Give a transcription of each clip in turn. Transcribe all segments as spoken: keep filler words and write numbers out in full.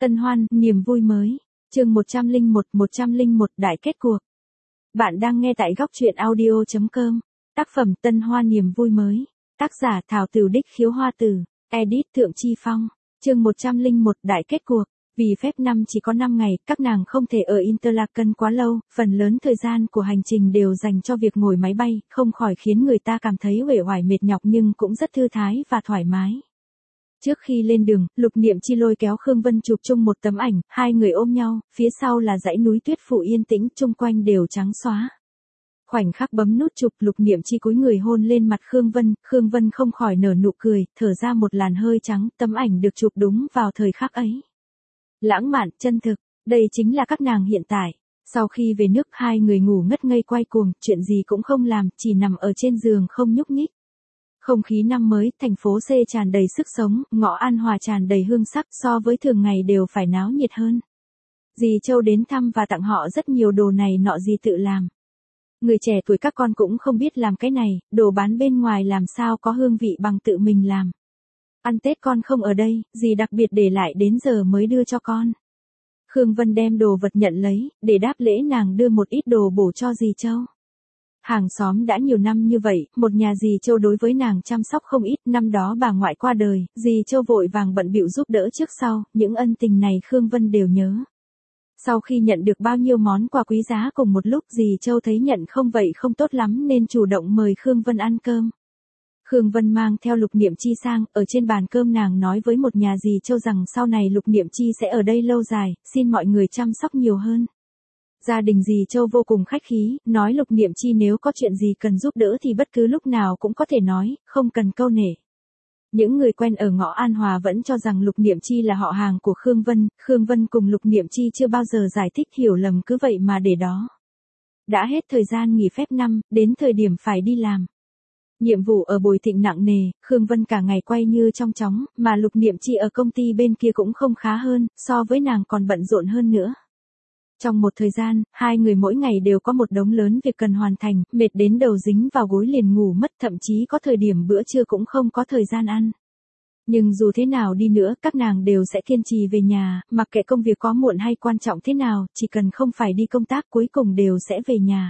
Tân hoan, niềm vui mới. Chương một trăm lẻ một, một trăm lẻ một đại kết cuộc. Bạn đang nghe tại góc truyện audio chấm com. Tác phẩm Tân hoan niềm vui mới. Tác giả Thảo Tử Đích Khiếu Hoa Tử. Edit Thượng Chi Phong. Chương một trăm lẻ một đại kết cuộc. Vì phép năm chỉ có năm ngày, các nàng không thể ở Interlaken quá lâu, phần lớn thời gian của hành trình đều dành cho việc ngồi máy bay, không khỏi khiến người ta cảm thấy uể oải mệt nhọc nhưng cũng rất thư thái và thoải mái. Trước khi lên đường, Lục Niệm Chi lôi kéo Khương Vân chụp chung một tấm ảnh, hai người ôm nhau, phía sau là dãy núi tuyết phủ yên tĩnh, chung quanh đều trắng xóa. Khoảnh khắc bấm nút chụp, Lục Niệm Chi cúi người hôn lên mặt Khương Vân, Khương Vân không khỏi nở nụ cười, thở ra một làn hơi trắng, tấm ảnh được chụp đúng vào thời khắc ấy. Lãng mạn, chân thực, đây chính là các nàng hiện tại. Sau khi về nước, hai người ngủ ngất ngây quay cuồng, chuyện gì cũng không làm, chỉ nằm ở trên giường không nhúc nhích. Không khí năm mới, thành phố C tràn đầy sức sống, ngõ An Hòa tràn đầy hương sắc, so với thường ngày đều phải náo nhiệt hơn. Dì Châu đến thăm và tặng họ rất nhiều đồ này nọ dì tự làm. Người trẻ tuổi các con cũng không biết làm cái này, đồ bán bên ngoài làm sao có hương vị bằng tự mình làm. Ăn Tết con không ở đây, dì đặc biệt để lại đến giờ mới đưa cho con. Khương Vân đem đồ vật nhận lấy, để đáp lễ nàng đưa một ít đồ bổ cho dì Châu. Hàng xóm đã nhiều năm như vậy, một nhà dì Châu đối với nàng chăm sóc không ít, năm đó bà ngoại qua đời, dì Châu vội vàng bận bịu giúp đỡ trước sau, những ân tình này Khương Vân đều nhớ. Sau khi nhận được bao nhiêu món quà quý giá cùng một lúc, dì Châu thấy nhận không vậy không tốt lắm nên chủ động mời Khương Vân ăn cơm. Khương Vân mang theo Lục Niệm Chi sang, ở trên bàn cơm nàng nói với một nhà dì Châu rằng sau này Lục Niệm Chi sẽ ở đây lâu dài, xin mọi người chăm sóc nhiều hơn. Gia đình dì Châu vô cùng khách khí, nói Lục Niệm Chi nếu có chuyện gì cần giúp đỡ thì bất cứ lúc nào cũng có thể nói, không cần câu nể. Những người quen ở ngõ An Hòa vẫn cho rằng Lục Niệm Chi là họ hàng của Khương Vân, Khương Vân cùng Lục Niệm Chi chưa bao giờ giải thích hiểu lầm cứ vậy mà để đó. Đã hết thời gian nghỉ phép năm, đến thời điểm phải đi làm. Nhiệm vụ ở Bồi Thịnh nặng nề, Khương Vân cả ngày quay như trong chóng, mà Lục Niệm Chi ở công ty bên kia cũng không khá hơn, so với nàng còn bận rộn hơn nữa. Trong một thời gian, hai người mỗi ngày đều có một đống lớn việc cần hoàn thành, mệt đến đầu dính vào gối liền ngủ mất, thậm chí có thời điểm bữa trưa cũng không có thời gian ăn. Nhưng dù thế nào đi nữa, các nàng đều sẽ kiên trì về nhà, mặc kệ công việc có muộn hay quan trọng thế nào, chỉ cần không phải đi công tác cuối cùng đều sẽ về nhà.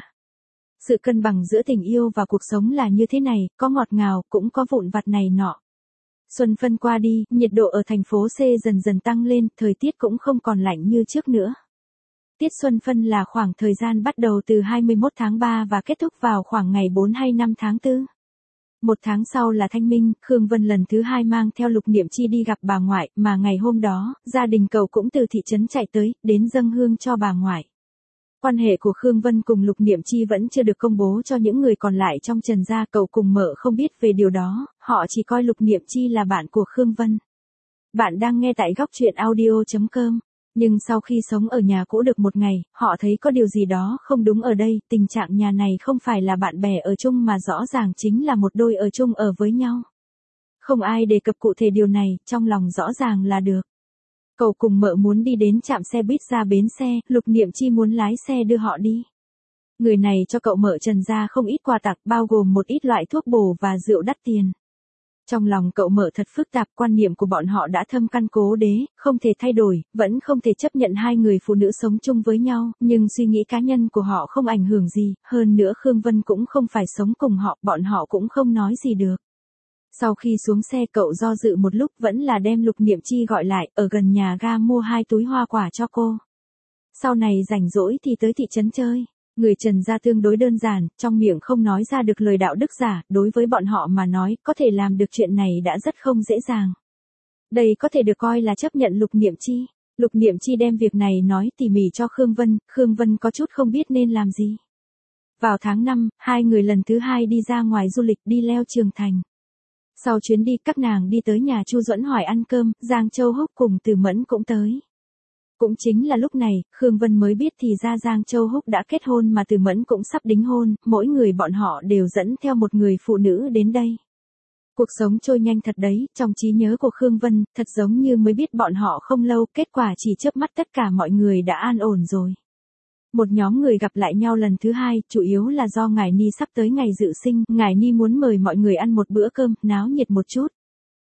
Sự cân bằng giữa tình yêu và cuộc sống là như thế này, có ngọt ngào, cũng có vụn vặt này nọ. Xuân phân qua đi, nhiệt độ ở thành phố C dần dần tăng lên, thời tiết cũng không còn lạnh như trước nữa. Tiết xuân phân là khoảng thời gian bắt đầu từ hai mươi mốt tháng ba và kết thúc vào khoảng ngày bốn hay năm tháng tư. Một tháng sau là Thanh Minh, Khương Vân lần thứ hai mang theo Lục Niệm Chi đi gặp bà ngoại, mà ngày hôm đó, gia đình cậu cũng từ thị trấn chạy tới, đến dâng hương cho bà ngoại. Quan hệ của Khương Vân cùng Lục Niệm Chi vẫn chưa được công bố cho những người còn lại trong Trần gia, cậu cùng mợ không biết về điều đó, họ chỉ coi Lục Niệm Chi là bạn của Khương Vân. Bạn đang nghe tại góc truyện audio chấm com. Nhưng sau khi sống ở nhà cũ được một ngày, họ thấy có điều gì đó không đúng ở đây, tình trạng nhà này không phải là bạn bè ở chung mà rõ ràng chính là một đôi ở chung ở với nhau. Không ai đề cập cụ thể điều này, trong lòng rõ ràng là được. Cậu cùng mợ muốn đi đến trạm xe buýt ra bến xe, Lục Niệm Chi muốn lái xe đưa họ đi. Người này cho cậu mợ Trần gia không ít quà tặng, bao gồm một ít loại thuốc bổ và rượu đắt tiền. Trong lòng cậu mợ thật phức tạp, quan niệm của bọn họ đã thâm căn cố đế, không thể thay đổi, vẫn không thể chấp nhận hai người phụ nữ sống chung với nhau, nhưng suy nghĩ cá nhân của họ không ảnh hưởng gì, hơn nữa Khương Vân cũng không phải sống cùng họ, bọn họ cũng không nói gì được. Sau khi xuống xe cậu do dự một lúc vẫn là đem Lục Niệm Chi gọi lại, ở gần nhà ga mua hai túi hoa quả cho cô. Sau này rảnh rỗi thì tới thị trấn chơi. Người Trần gia tương đối đơn giản, trong miệng không nói ra được lời đạo đức giả, đối với bọn họ mà nói, có thể làm được chuyện này đã rất không dễ dàng. Đây có thể được coi là chấp nhận Lục Niệm Chi. Lục Niệm Chi đem việc này nói tỉ mỉ cho Khương Vân, Khương Vân có chút không biết nên làm gì. Vào tháng năm, hai người lần thứ hai đi ra ngoài du lịch đi leo Trường Thành. Sau chuyến đi, các nàng đi tới nhà Chu Duẫn hỏi ăn cơm, Giang Châu Húc cùng Từ Mẫn cũng tới. Cũng chính là lúc này, Khương Vân mới biết thì ra Giang Châu Húc đã kết hôn mà Từ Mẫn cũng sắp đính hôn, mỗi người bọn họ đều dẫn theo một người phụ nữ đến đây. Cuộc sống trôi nhanh thật đấy, trong trí nhớ của Khương Vân, thật giống như mới biết bọn họ không lâu, kết quả chỉ chớp mắt tất cả mọi người đã an ổn rồi. Một nhóm người gặp lại nhau lần thứ hai, chủ yếu là do Ngải Ni sắp tới ngày dự sinh, Ngải Ni muốn mời mọi người ăn một bữa cơm, náo nhiệt một chút.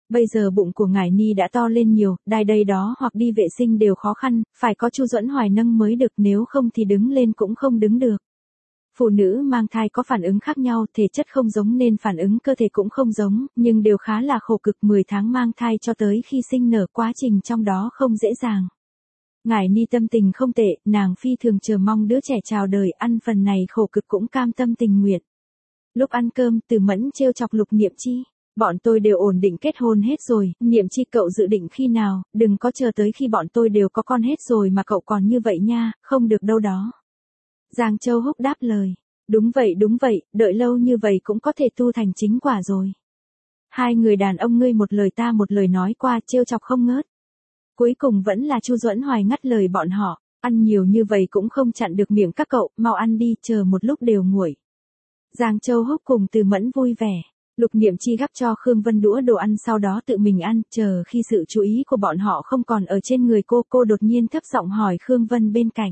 Bây giờ bụng của ngải ni đã to lên nhiều, đai đây đó hoặc đi vệ sinh đều khó khăn, phải có Chu Duẫn Hoài nâng mới được, nếu không thì đứng lên cũng không đứng được. Phụ nữ mang thai có phản ứng khác nhau, thể chất không giống nên phản ứng cơ thể cũng không giống, nhưng đều khá là khổ cực. Mười tháng mang thai cho tới khi sinh nở, quá trình trong đó không dễ dàng. Ngải ni tâm tình không tệ, nàng phi thường chờ mong đứa trẻ chào đời, ăn phần này khổ cực cũng cam tâm tình nguyện. Lúc ăn cơm, Từ Mẫn trêu chọc Lục Niệm Chi. Bọn tôi đều ổn định kết hôn hết rồi, Niệm Chi cậu dự định khi nào, đừng có chờ tới khi bọn tôi đều có con hết rồi mà cậu còn như vậy nha, không được đâu đó. Giang Châu Húc đáp lời. Đúng vậy đúng vậy, đợi lâu như vậy cũng có thể tu thành chính quả rồi. Hai người đàn ông ngươi một lời ta một lời nói qua, trêu chọc không ngớt. Cuối cùng vẫn là Chu Duẫn Hoài ngắt lời bọn họ, ăn nhiều như vậy cũng không chặn được miệng các cậu, mau ăn đi, chờ một lúc đều nguội. Giang Châu Húc cùng Từ Mẫn vui vẻ. Lục Niệm Chi gắp cho Khương Vân đũa đồ ăn, sau đó tự mình ăn, chờ khi sự chú ý của bọn họ không còn ở trên người cô, cô đột nhiên thấp giọng hỏi Khương Vân bên cạnh.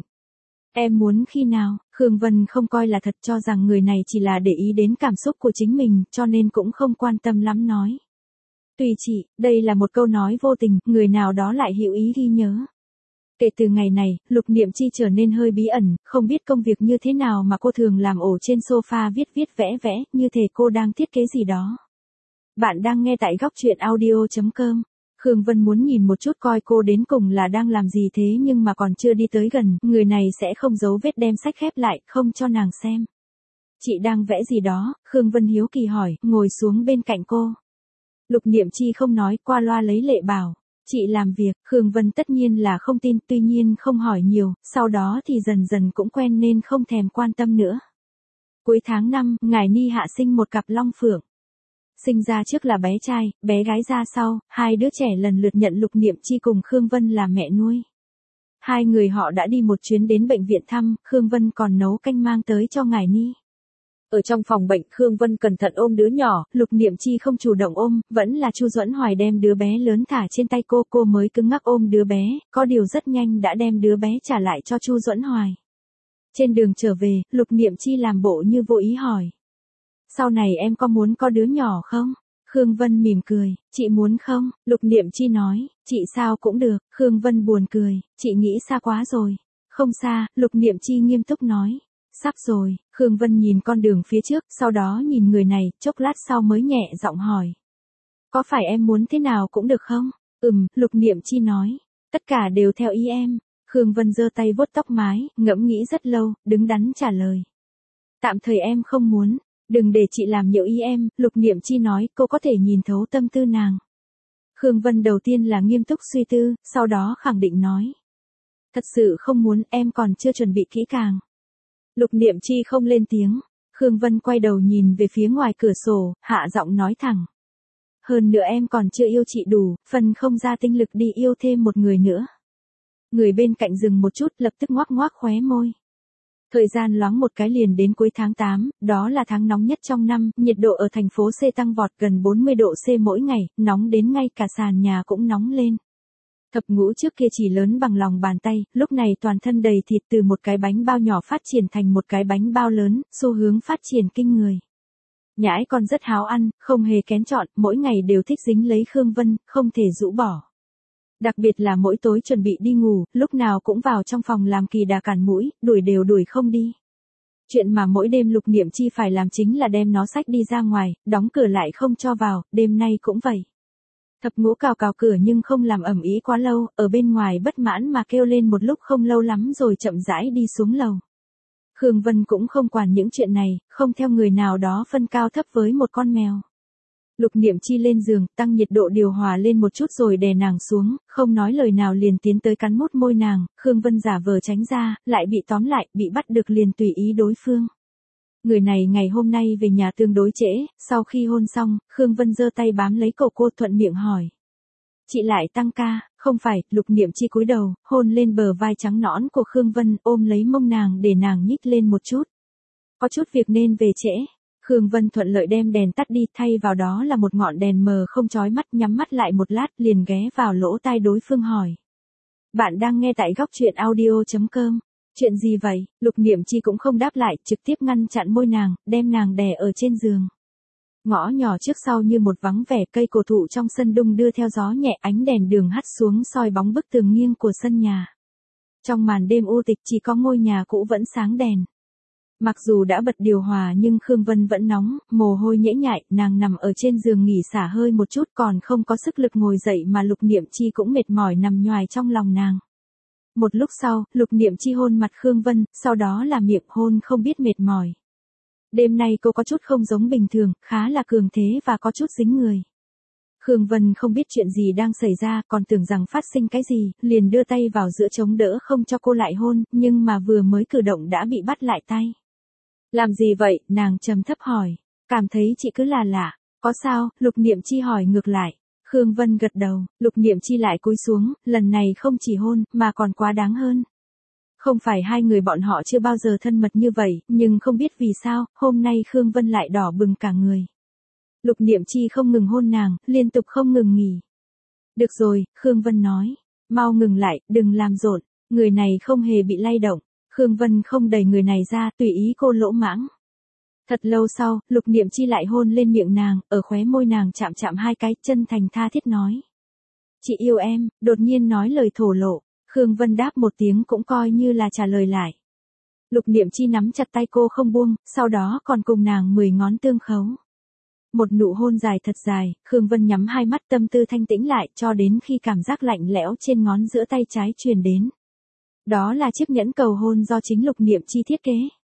Em muốn khi nào? Khương Vân không coi là thật, cho rằng người này chỉ là để ý đến cảm xúc của chính mình, cho nên cũng không quan tâm lắm nói. Tùy chị, đây là một câu nói vô tình, người nào đó lại hữu ý ghi nhớ. Kể từ ngày này, Lục Niệm Chi trở nên hơi bí ẩn, không biết công việc như thế nào mà cô thường làm ổ trên sofa viết viết vẽ vẽ, như thể cô đang thiết kế gì đó. Bạn đang nghe tại góc truyện audio chấm com. Khương Vân muốn nhìn một chút coi cô đến cùng là đang làm gì thế, nhưng mà còn chưa đi tới gần, người này sẽ không giấu vết đem sách khép lại, không cho nàng xem. Chị đang vẽ gì đó? Khương Vân hiếu kỳ hỏi, ngồi xuống bên cạnh cô. Lục Niệm Chi không nói, qua loa lấy lệ bảo. Chị làm việc. Khương Vân tất nhiên là không tin, tuy nhiên không hỏi nhiều, sau đó thì dần dần cũng quen nên không thèm quan tâm nữa. Cuối tháng năm, ngải ni hạ sinh một cặp long phượng. Sinh ra trước là bé trai, bé gái ra sau, hai đứa trẻ lần lượt nhận Lục Niệm Chi cùng Khương Vân là mẹ nuôi. Hai người họ đã đi một chuyến đến bệnh viện thăm, Khương Vân còn nấu canh mang tới cho ngải ni. Ở trong phòng bệnh, Khương Vân cẩn thận ôm đứa nhỏ, Lục Niệm Chi không chủ động ôm, vẫn là Chu Duẫn Hoài đem đứa bé lớn thả trên tay cô, cô mới cứng ngắc ôm đứa bé, có điều rất nhanh đã đem đứa bé trả lại cho Chu Duẫn Hoài. Trên đường trở về, Lục Niệm Chi làm bộ như vô ý hỏi. Sau này em có muốn có đứa nhỏ không? Khương Vân mỉm cười, chị muốn không? Lục Niệm Chi nói, chị sao cũng được. Khương Vân buồn cười, chị nghĩ xa quá rồi. Không xa, Lục Niệm Chi nghiêm túc nói. Sắp rồi. Khương Vân nhìn con đường phía trước, sau đó nhìn người này, chốc lát sau mới nhẹ giọng hỏi. Có phải em muốn thế nào cũng được không? Ừm, Lục Niệm Chi nói. Tất cả đều theo ý em. Khương Vân giơ tay vuốt tóc mái, ngẫm nghĩ rất lâu, đứng đắn trả lời. Tạm thời em không muốn. Đừng để chị làm nhiều ý em, Lục Niệm Chi nói, cô có thể nhìn thấu tâm tư nàng. Khương Vân đầu tiên là nghiêm túc suy tư, sau đó khẳng định nói. Thật sự không muốn, em còn chưa chuẩn bị kỹ càng. Lục Niệm Chi không lên tiếng. Khương Vân quay đầu nhìn về phía ngoài cửa sổ, hạ giọng nói thẳng. Hơn nữa em còn chưa yêu chị đủ, phần không ra tinh lực đi yêu thêm một người nữa. Người bên cạnh dừng một chút, lập tức ngoác ngoác khóe môi. Thời gian loáng một cái liền đến cuối tháng tám, đó là tháng nóng nhất trong năm, nhiệt độ ở thành phố C tăng vọt gần bốn mươi độ C mỗi ngày, nóng đến ngay cả sàn nhà cũng nóng lên. Thập ngũ trước kia chỉ lớn bằng lòng bàn tay, lúc này toàn thân đầy thịt, từ một cái bánh bao nhỏ phát triển thành một cái bánh bao lớn, xu hướng phát triển kinh người. Nhãi con rất háo ăn, không hề kén chọn, mỗi ngày đều thích dính lấy Khương Vân, không thể rũ bỏ. Đặc biệt là mỗi tối chuẩn bị đi ngủ, lúc nào cũng vào trong phòng làm kỳ đà cản mũi, đuổi đều đuổi không đi. Chuyện mà mỗi đêm Lục Niệm Chi phải làm chính là đem nó xách đi ra ngoài, đóng cửa lại không cho vào, đêm nay cũng vậy. Thập ngũ cào cào cửa nhưng không làm ầm ĩ quá lâu, ở bên ngoài bất mãn mà kêu lên một lúc không lâu lắm rồi chậm rãi đi xuống lầu. Khương Vân cũng không quản những chuyện này, không theo người nào đó phân cao thấp với một con mèo. Lục Niệm Chi lên giường, tăng nhiệt độ điều hòa lên một chút rồi đè nàng xuống, không nói lời nào liền tiến tới cắn mút môi nàng, Khương Vân giả vờ tránh ra, lại bị tóm lại, bị bắt được liền tùy ý đối phương. Người này ngày hôm nay về nhà tương đối trễ, sau khi hôn xong, Khương Vân giơ tay bám lấy cổ cô thuận miệng hỏi. Chị lại tăng ca, không phải? Lục Niệm Chi cúi đầu, hôn lên bờ vai trắng nõn của Khương Vân, ôm lấy mông nàng để nàng nhích lên một chút. Có chút việc nên về trễ. Khương Vân thuận lợi đem đèn tắt đi, thay vào đó là một ngọn đèn mờ không chói mắt, nhắm mắt lại một lát liền ghé vào lỗ tai đối phương hỏi. Bạn đang nghe tại góc truyện audio chấm com. Chuyện gì vậy? Lục Niệm Chi cũng không đáp lại, trực tiếp ngăn chặn môi nàng, đem nàng đè ở trên giường. Ngõ nhỏ trước sau như một vắng vẻ, cây cổ thụ trong sân đung đưa theo gió nhẹ, ánh đèn đường hắt xuống soi bóng bức tường nghiêng của sân nhà. Trong màn đêm u tịch chỉ có ngôi nhà cũ vẫn sáng đèn. Mặc dù đã bật điều hòa nhưng Khương Vân vẫn nóng, mồ hôi nhễ nhại, nàng nằm ở trên giường nghỉ xả hơi một chút, còn không có sức lực ngồi dậy mà Lục Niệm Chi cũng mệt mỏi nằm nhoài trong lòng nàng. Một lúc sau, Lục Niệm Chi hôn mặt Khương Vân, sau đó là miệng hôn không biết mệt mỏi. Đêm nay cô có chút không giống bình thường, khá là cường thế và có chút dính người. Khương Vân không biết chuyện gì đang xảy ra, còn tưởng rằng phát sinh cái gì, liền đưa tay vào giữa chống đỡ không cho cô lại hôn, nhưng mà vừa mới cử động đã bị bắt lại tay. Làm gì vậy, nàng trầm thấp hỏi, cảm thấy chị cứ là lạ, có sao, Lục Niệm Chi hỏi ngược lại. Khương Vân gật đầu, Lục Niệm Chi lại cúi xuống, lần này không chỉ hôn, mà còn quá đáng hơn. Không phải hai người bọn họ chưa bao giờ thân mật như vậy, nhưng không biết vì sao, hôm nay Khương Vân lại đỏ bừng cả người. Lục Niệm Chi không ngừng hôn nàng, liên tục không ngừng nghỉ. Được rồi, Khương Vân nói, mau ngừng lại, đừng làm rộn, người này không hề bị lay động. Khương Vân không đẩy người này ra, tùy ý cô lỗ mãng. Thật lâu sau, Lục Niệm Chi lại hôn lên miệng nàng, ở khóe môi nàng chạm chạm hai cái, chân thành tha thiết nói. Chị yêu em, đột nhiên nói lời thổ lộ. Khương Vân đáp một tiếng cũng coi như là trả lời lại. Lục Niệm Chi nắm chặt tay cô không buông, sau đó còn cùng nàng mười ngón tương khấu. Một nụ hôn dài thật dài, Khương Vân nhắm hai mắt tâm tư thanh tĩnh lại cho đến khi cảm giác lạnh lẽo trên ngón giữa tay trái truyền đến. Đó là chiếc nhẫn cầu hôn do chính Lục Niệm Chi thiết kế.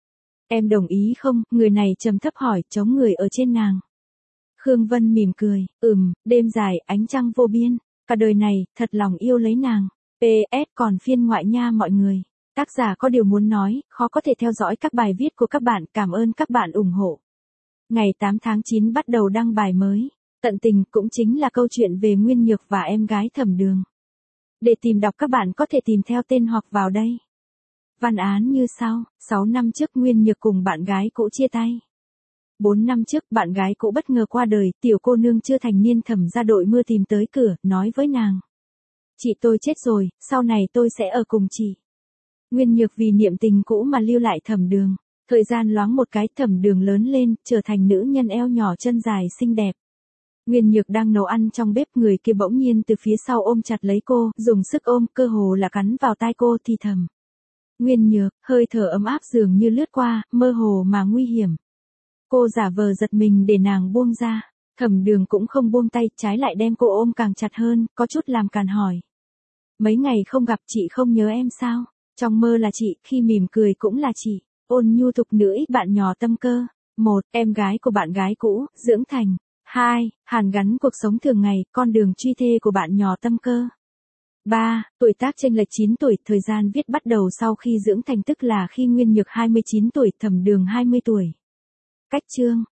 Em đồng ý không? Người này trầm thấp hỏi, chống người ở trên nàng. Khương Vân mỉm cười, ừm, đêm dài, ánh trăng vô biên, cả đời này, thật lòng yêu lấy nàng. pê ét còn phiên ngoại nha mọi người. Tác giả có điều muốn nói, khó có thể theo dõi các bài viết của các bạn, cảm ơn các bạn ủng hộ. Ngày tám tháng chín bắt đầu đăng bài mới. Tận tình cũng chính là câu chuyện về Nguyên Nhược và em gái Thẩm Đường. Để tìm đọc các bạn có thể tìm theo tên hoặc vào đây. Văn án như sau, sáu năm trước Nguyên Nhược cùng bạn gái cũ chia tay. bốn năm trước bạn gái cũ bất ngờ qua đời, tiểu cô nương chưa thành niên Thẩm ra đội mưa tìm tới cửa, nói với nàng. Chị tôi chết rồi, sau này tôi sẽ ở cùng chị. Nguyên Nhược vì niệm tình cũ mà lưu lại Thẩm Đường. Thời gian loáng một cái, Thẩm Đường lớn lên, trở thành nữ nhân eo nhỏ chân dài xinh đẹp. Nguyên Nhược đang nấu ăn trong bếp, người kia bỗng nhiên từ phía sau ôm chặt lấy cô, dùng sức ôm, cơ hồ là cắn vào tai cô thì thầm. Nguyên Nhược, hơi thở ấm áp dường như lướt qua, mơ hồ mà nguy hiểm. Cô giả vờ giật mình để nàng buông ra. Thẩm Đường cũng không buông tay, trái lại đem cô ôm càng chặt hơn, có chút làm càn hỏi. Mấy ngày không gặp chị không nhớ em sao? Trong mơ là chị, khi mỉm cười cũng là chị. Ôn nhu thục nữ ít bạn nhỏ tâm cơ. Một, em gái của bạn gái cũ, dưỡng thành. Hai, hàn gắn cuộc sống thường ngày, con đường truy thê của bạn nhỏ tâm cơ. Ba, tuổi tác chênh lệch chín tuổi, thời gian viết bắt đầu sau khi dưỡng thành, tức là khi Nguyên Nhược hai mươi chín tuổi, Thẩm Đường hai mươi tuổi. Cách chương